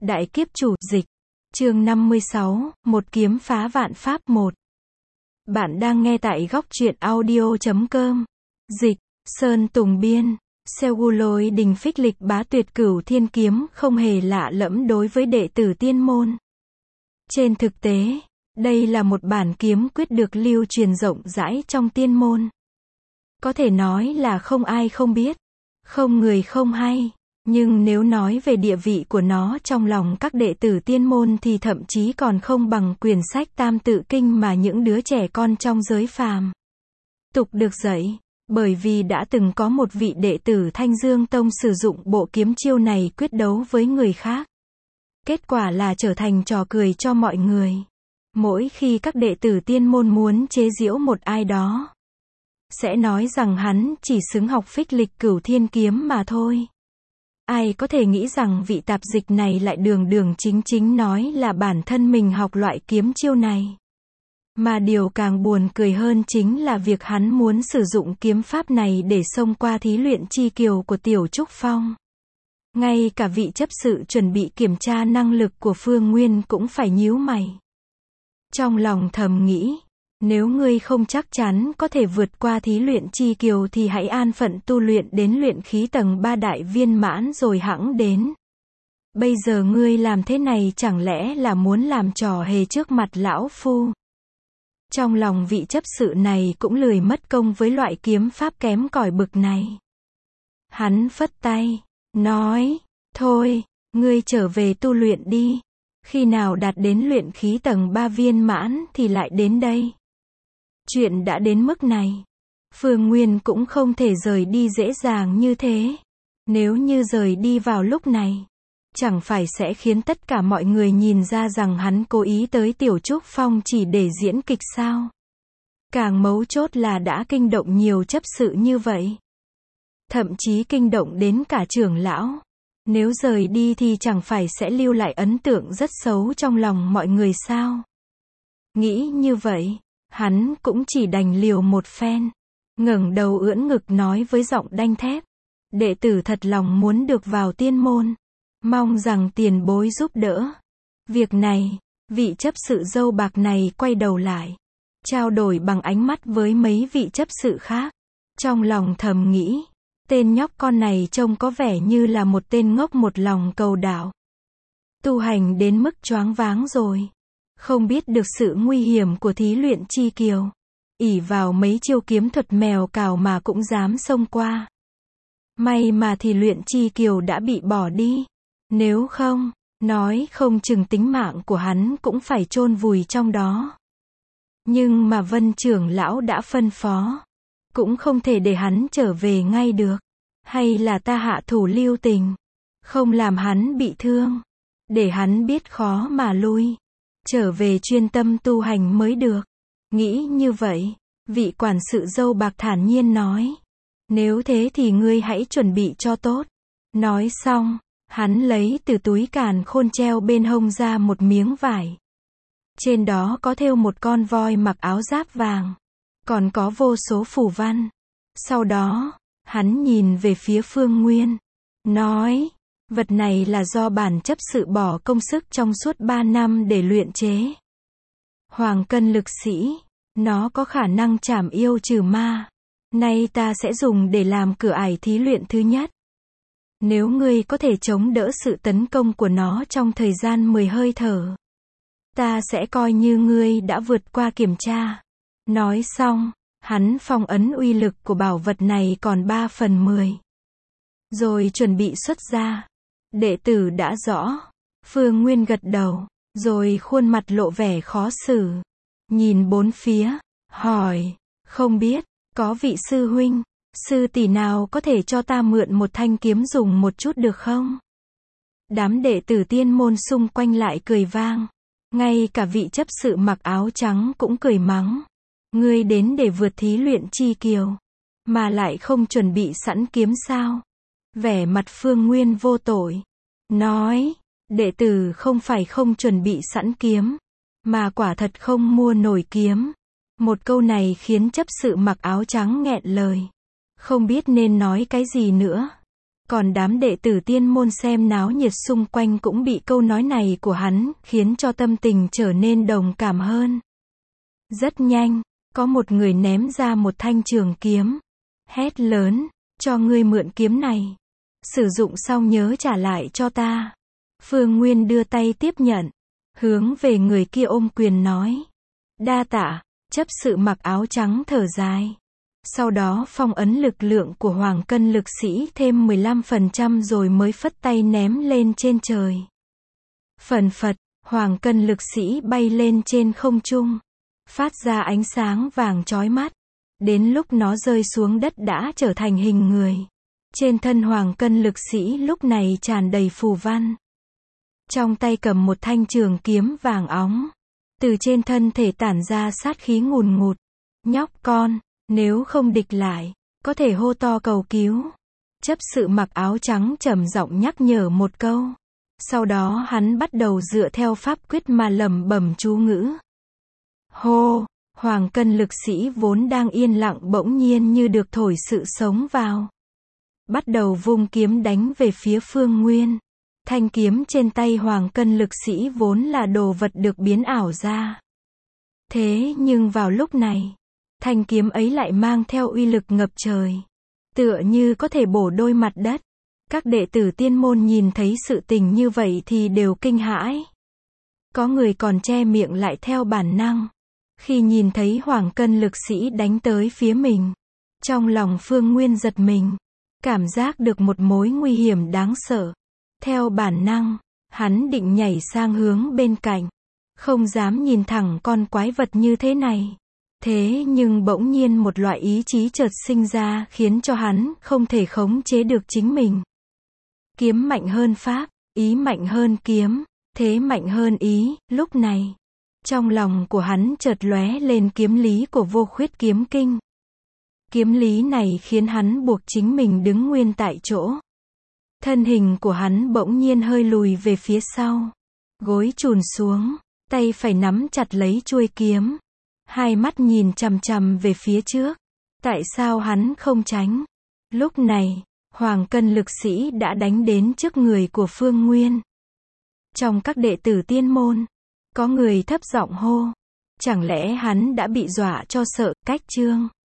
Đại kiếp chủ, dịch. Chương 56, một kiếm phá vạn pháp 1. Bạn đang nghe tại góc truyện audio.com. Dịch, Sơn Tùng biên. Celluloid đình phích lịch bá tuyệt cửu thiên kiếm không hề lạ lẫm đối với đệ tử tiên môn. Trên thực tế, đây là một bản kiếm quyết được lưu truyền rộng rãi trong tiên môn. Có thể nói là không ai không biết, không người không hay. Nhưng nếu nói về địa vị của nó trong lòng các đệ tử tiên môn thì thậm chí còn không bằng quyển sách Tam Tự Kinh mà những đứa trẻ con trong giới phàm tục được dạy. Bởi vì đã từng có một vị đệ tử Thanh Dương Tông sử dụng bộ kiếm chiêu này quyết đấu với người khác. Kết quả là trở thành trò cười cho mọi người. Mỗi khi các đệ tử tiên môn muốn chế giễu một ai đó, sẽ nói rằng hắn chỉ xứng học phích lịch cửu thiên kiếm mà thôi. Ai có thể nghĩ rằng vị tạp dịch này lại đường đường chính chính nói là bản thân mình học loại kiếm chiêu này. Mà điều càng buồn cười hơn chính là việc hắn muốn sử dụng kiếm pháp này để xông qua thí luyện chi kiều của Tiểu Trúc Phong. Ngay cả vị chấp sự chuẩn bị kiểm tra năng lực của Phương Nguyên cũng phải nhíu mày. Trong lòng thầm nghĩ, nếu ngươi không chắc chắn có thể vượt qua thí luyện chi kiều thì hãy an phận tu luyện đến luyện khí tầng 3 đại viên mãn rồi hẵng đến. Bây giờ ngươi làm thế này chẳng lẽ là muốn làm trò hề trước mặt lão phu? Trong lòng vị chấp sự này cũng lười mất công với loại kiếm pháp kém cỏi bực này. Hắn phất tay, nói, thôi, ngươi trở về tu luyện đi. Khi nào đạt đến luyện khí tầng 3 viên mãn thì lại đến đây. Chuyện đã đến mức này, Phương Nguyên cũng không thể rời đi dễ dàng như thế. Nếu như rời đi vào lúc này, chẳng phải sẽ khiến tất cả mọi người nhìn ra rằng hắn cố ý tới Tiểu Trúc Phong chỉ để diễn kịch sao? Càng mấu chốt là đã kinh động nhiều chấp sự như vậy. Thậm chí kinh động đến cả trưởng lão. Nếu rời đi thì chẳng phải sẽ lưu lại ấn tượng rất xấu trong lòng mọi người sao? Nghĩ như vậy, hắn cũng chỉ đành liều một phen. Ngẩng đầu ưỡn ngực nói với giọng đanh thép. Đệ tử thật lòng muốn được vào tiên môn. Mong rằng tiền bối giúp đỡ. Việc này, vị chấp sự râu bạc này quay đầu lại. Trao đổi bằng ánh mắt với mấy vị chấp sự khác. Trong lòng thầm nghĩ. Tên nhóc con này trông có vẻ như là một tên ngốc một lòng cầu đạo. Tu hành đến mức choáng váng rồi. Không biết được sự nguy hiểm của thí luyện chi kiều. Ỷ vào mấy chiêu kiếm thuật mèo cào mà cũng dám xông qua. May mà thì luyện chi kiều đã bị bỏ đi. Nếu không, nói không chừng tính mạng của hắn cũng phải chôn vùi trong đó. Nhưng mà Vân trưởng lão đã phân phó. Cũng không thể để hắn trở về ngay được. Hay là ta hạ thủ lưu tình. Không làm hắn bị thương. Để hắn biết khó mà lui. Trở về chuyên tâm tu hành mới được. Nghĩ như vậy, vị quản sự râu bạc thản nhiên nói. Nếu thế thì ngươi hãy chuẩn bị cho tốt. Nói xong, hắn lấy từ túi càn khôn treo bên hông ra một miếng vải. Trên đó có thêu một con voi mặc áo giáp vàng. Còn có vô số phù văn. Sau đó, hắn nhìn về phía Phương Nguyên. Nói, vật này là do bản chấp sự bỏ công sức trong suốt 3 năm để luyện chế. Hoàng cân lực sĩ, nó có khả năng trảm yêu trừ ma. Nay ta sẽ dùng để làm cửa ải thí luyện thứ nhất. Nếu ngươi có thể chống đỡ sự tấn công của nó trong thời gian 10 hơi thở, ta sẽ coi như ngươi đã vượt qua kiểm tra. Nói xong, hắn phong ấn uy lực của bảo vật này còn 3/10. Rồi chuẩn bị xuất ra. Đệ tử đã rõ. Phương Nguyên gật đầu, rồi khuôn mặt lộ vẻ khó xử. Nhìn bốn phía, hỏi, không biết, có vị sư huynh, sư tỷ nào có thể cho ta mượn một thanh kiếm dùng một chút được không? Đám đệ tử tiên môn xung quanh lại cười vang. Ngay cả vị chấp sự mặc áo trắng cũng cười mắng. Ngươi đến để vượt thí luyện chi kiều, mà lại không chuẩn bị sẵn kiếm sao? Vẻ mặt Phương Nguyên vô tội. Nói, đệ tử không phải không chuẩn bị sẵn kiếm, mà quả thật không mua nổi kiếm. Một câu này khiến chấp sự mặc áo trắng nghẹn lời. Không biết nên nói cái gì nữa. Còn đám đệ tử tiên môn xem náo nhiệt xung quanh cũng bị câu nói này của hắn, khiến cho tâm tình trở nên đồng cảm hơn. Rất nhanh, có một người ném ra một thanh trường kiếm. Hét lớn, cho ngươi mượn kiếm này. Sử dụng xong nhớ trả lại cho ta. Phương Nguyên đưa tay tiếp nhận. Hướng về người kia ôm quyền nói. Đa tạ, chấp sự mặc áo trắng thở dài. Sau đó phong ấn lực lượng của Hoàng Cân lực sĩ thêm 15% rồi mới phất tay ném lên trên trời. Phần phật, Hoàng Cân lực sĩ bay lên trên không trung. Phát ra ánh sáng vàng chói mắt. Đến lúc nó rơi xuống đất đã trở thành hình người. Trên thân Hoàng Cân lực sĩ lúc này tràn đầy phù văn. Trong tay cầm một thanh trường kiếm vàng óng. Từ trên thân thể tản ra sát khí ngùn ngụt. Nhóc con, nếu không địch lại, có thể hô to cầu cứu. Chấp sự mặc áo trắng trầm giọng nhắc nhở một câu. Sau đó hắn bắt đầu dựa theo pháp quyết mà lẩm bẩm chú ngữ. Hô, Hoàng Cân lực sĩ vốn đang yên lặng bỗng nhiên như được thổi sự sống vào. Bắt đầu vung kiếm đánh về phía Phương Nguyên. Thanh kiếm trên tay Hoàng Cân lực sĩ vốn là đồ vật được biến ảo ra. Thế nhưng vào lúc này, thanh kiếm ấy lại mang theo uy lực ngập trời. Tựa như có thể bổ đôi mặt đất. Các đệ tử tiên môn nhìn thấy sự tình như vậy thì đều kinh hãi. Có người còn che miệng lại theo bản năng. Khi nhìn thấy Hoàng Cân lực sĩ đánh tới phía mình. Trong lòng Phương Nguyên giật mình. Cảm giác được một mối nguy hiểm đáng sợ. Theo bản năng, hắn định nhảy sang hướng bên cạnh. Không dám nhìn thẳng con quái vật như thế này. Thế nhưng bỗng nhiên một loại ý chí chợt sinh ra khiến cho hắn không thể khống chế được chính mình. Kiếm mạnh hơn pháp, ý mạnh hơn kiếm, thế mạnh hơn ý, lúc này. Trong lòng của hắn chợt lóe lên kiếm lý của Vô Khuyết Kiếm Kinh. Kiếm lý này khiến hắn buộc chính mình đứng nguyên tại chỗ. Thân hình của hắn bỗng nhiên hơi lùi về phía sau. Gối chùn xuống, tay phải nắm chặt lấy chuôi kiếm. Hai mắt nhìn chằm chằm về phía trước. Tại sao hắn không tránh? Lúc này, Hoàng Cân lực sĩ đã đánh đến trước người của Phương Nguyên. Trong các đệ tử tiên môn, có người thấp giọng hô. Chẳng lẽ hắn đã bị dọa cho sợ, cách chương.